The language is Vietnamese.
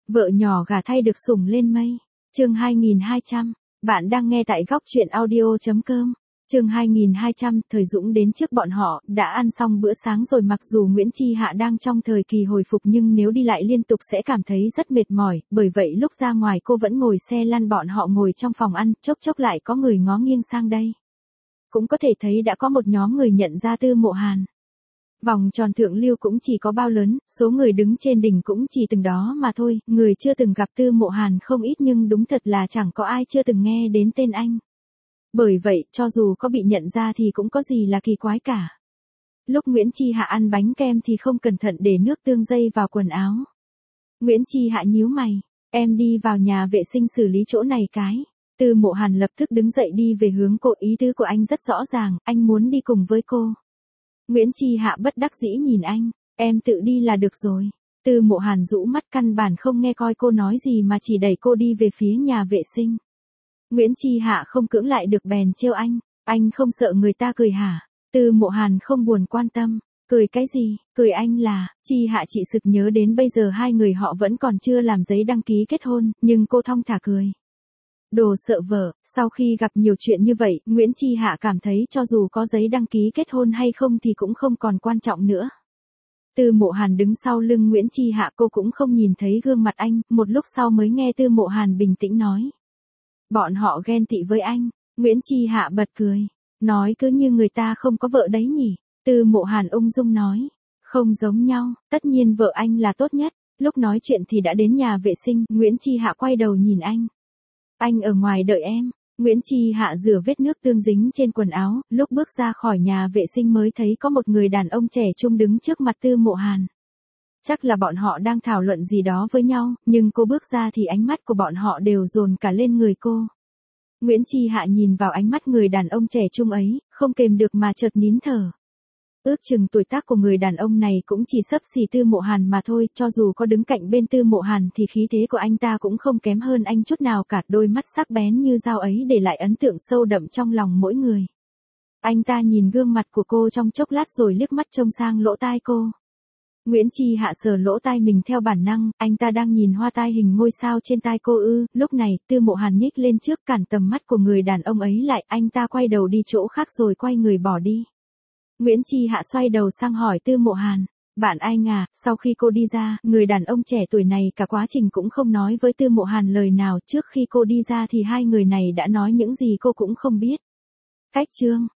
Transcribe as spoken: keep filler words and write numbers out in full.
Vợ nhỏ gả thay được sủng lên mây. Chương hai nghìn hai trăm. Bạn đang nghe tại góc truyện audio chấm com. Chương hai nghìn hai trăm, Thời Dũng đến trước bọn họ, đã ăn xong bữa sáng rồi. Mặc dù Nguyễn Chi Hạ đang trong thời kỳ hồi phục nhưng nếu đi lại liên tục sẽ cảm thấy rất mệt mỏi, bởi vậy lúc ra ngoài cô vẫn ngồi xe lăn, bọn họ ngồi trong phòng ăn, chốc chốc lại có người ngó nghiêng sang đây. Cũng có thể thấy đã có một nhóm người nhận ra Tư Mộ Hàn. Vòng tròn thượng lưu cũng chỉ có bao lớn, số người đứng trên đỉnh cũng chỉ từng đó mà thôi, người chưa từng gặp Tư Mộ Hàn không ít nhưng đúng thật là chẳng có ai chưa từng nghe đến tên anh. Bởi vậy, cho dù có bị nhận ra thì cũng có gì là kỳ quái cả. Lúc Nguyễn Chi Hạ ăn bánh kem thì không cẩn thận để nước tương dây vào quần áo. Nguyễn Chi Hạ nhíu mày, em đi vào nhà vệ sinh xử lý chỗ này cái. Tư Mộ Hàn lập tức đứng dậy đi về hướng cô, ý tứ của anh rất rõ ràng, anh muốn đi cùng với cô. Nguyễn Chi Hạ bất đắc dĩ nhìn anh, em tự đi là được rồi. Tư Mộ Hàn rũ mắt căn bản không nghe coi cô nói gì mà chỉ đẩy cô đi về phía nhà vệ sinh. Nguyễn Chi Hạ không cưỡng lại được bèn trêu anh, anh không sợ người ta cười hả? Tư Mộ Hàn không buồn quan tâm, cười cái gì, cười anh là, Chi Hạ chị sực nhớ đến bây giờ hai người họ vẫn còn chưa làm giấy đăng ký kết hôn, nhưng cô thong thả cười. Đồ sợ vợ, sau khi gặp nhiều chuyện như vậy, Nguyễn Chi Hạ cảm thấy cho dù có giấy đăng ký kết hôn hay không thì cũng không còn quan trọng nữa. Tư Mộ Hàn đứng sau lưng Nguyễn Chi Hạ, cô cũng không nhìn thấy gương mặt anh, một lúc sau mới nghe Tư Mộ Hàn bình tĩnh nói. Bọn họ ghen tị với anh. Nguyễn Chi Hạ bật cười, nói cứ như người ta không có vợ đấy nhỉ. Tư Mộ Hàn ung dung nói, không giống nhau, tất nhiên vợ anh là tốt nhất. Lúc nói chuyện thì đã đến nhà vệ sinh, Nguyễn Chi Hạ quay đầu nhìn anh. Anh ở ngoài đợi em. Nguyễn Chi Hạ rửa vết nước tương dính trên quần áo, lúc bước ra khỏi nhà vệ sinh mới thấy có một người đàn ông trẻ trung đứng trước mặt Tư Mộ Hàn. Chắc là bọn họ đang thảo luận gì đó với nhau, nhưng cô bước ra thì ánh mắt của bọn họ đều dồn cả lên người cô. Nguyễn Chi Hạ nhìn vào ánh mắt người đàn ông trẻ trung ấy, không kềm được mà chợt nín thở. Ước chừng tuổi tác của người đàn ông này cũng chỉ xấp xỉ Tư Mộ Hàn mà thôi, cho dù có đứng cạnh bên Tư Mộ Hàn thì khí thế của anh ta cũng không kém hơn anh chút nào cả, đôi mắt sắc bén như dao ấy để lại ấn tượng sâu đậm trong lòng mỗi người. Anh ta nhìn gương mặt của cô trong chốc lát rồi liếc mắt trông sang lỗ tai cô. Nguyễn Chi Hạ sờ lỗ tai mình theo bản năng, anh ta đang nhìn hoa tai hình ngôi sao trên tai cô ư? Lúc này, Tư Mộ Hàn nhích lên trước cản tầm mắt của người đàn ông ấy lại, anh ta quay đầu đi chỗ khác rồi quay người bỏ đi. Nguyễn Chi Hạ xoay đầu sang hỏi Tư Mộ Hàn, bạn anh à? Sau khi cô đi ra, người đàn ông trẻ tuổi này cả quá trình cũng không nói với Tư Mộ Hàn lời nào, trước khi cô đi ra thì hai người này đã nói những gì cô cũng không biết. Cách chương,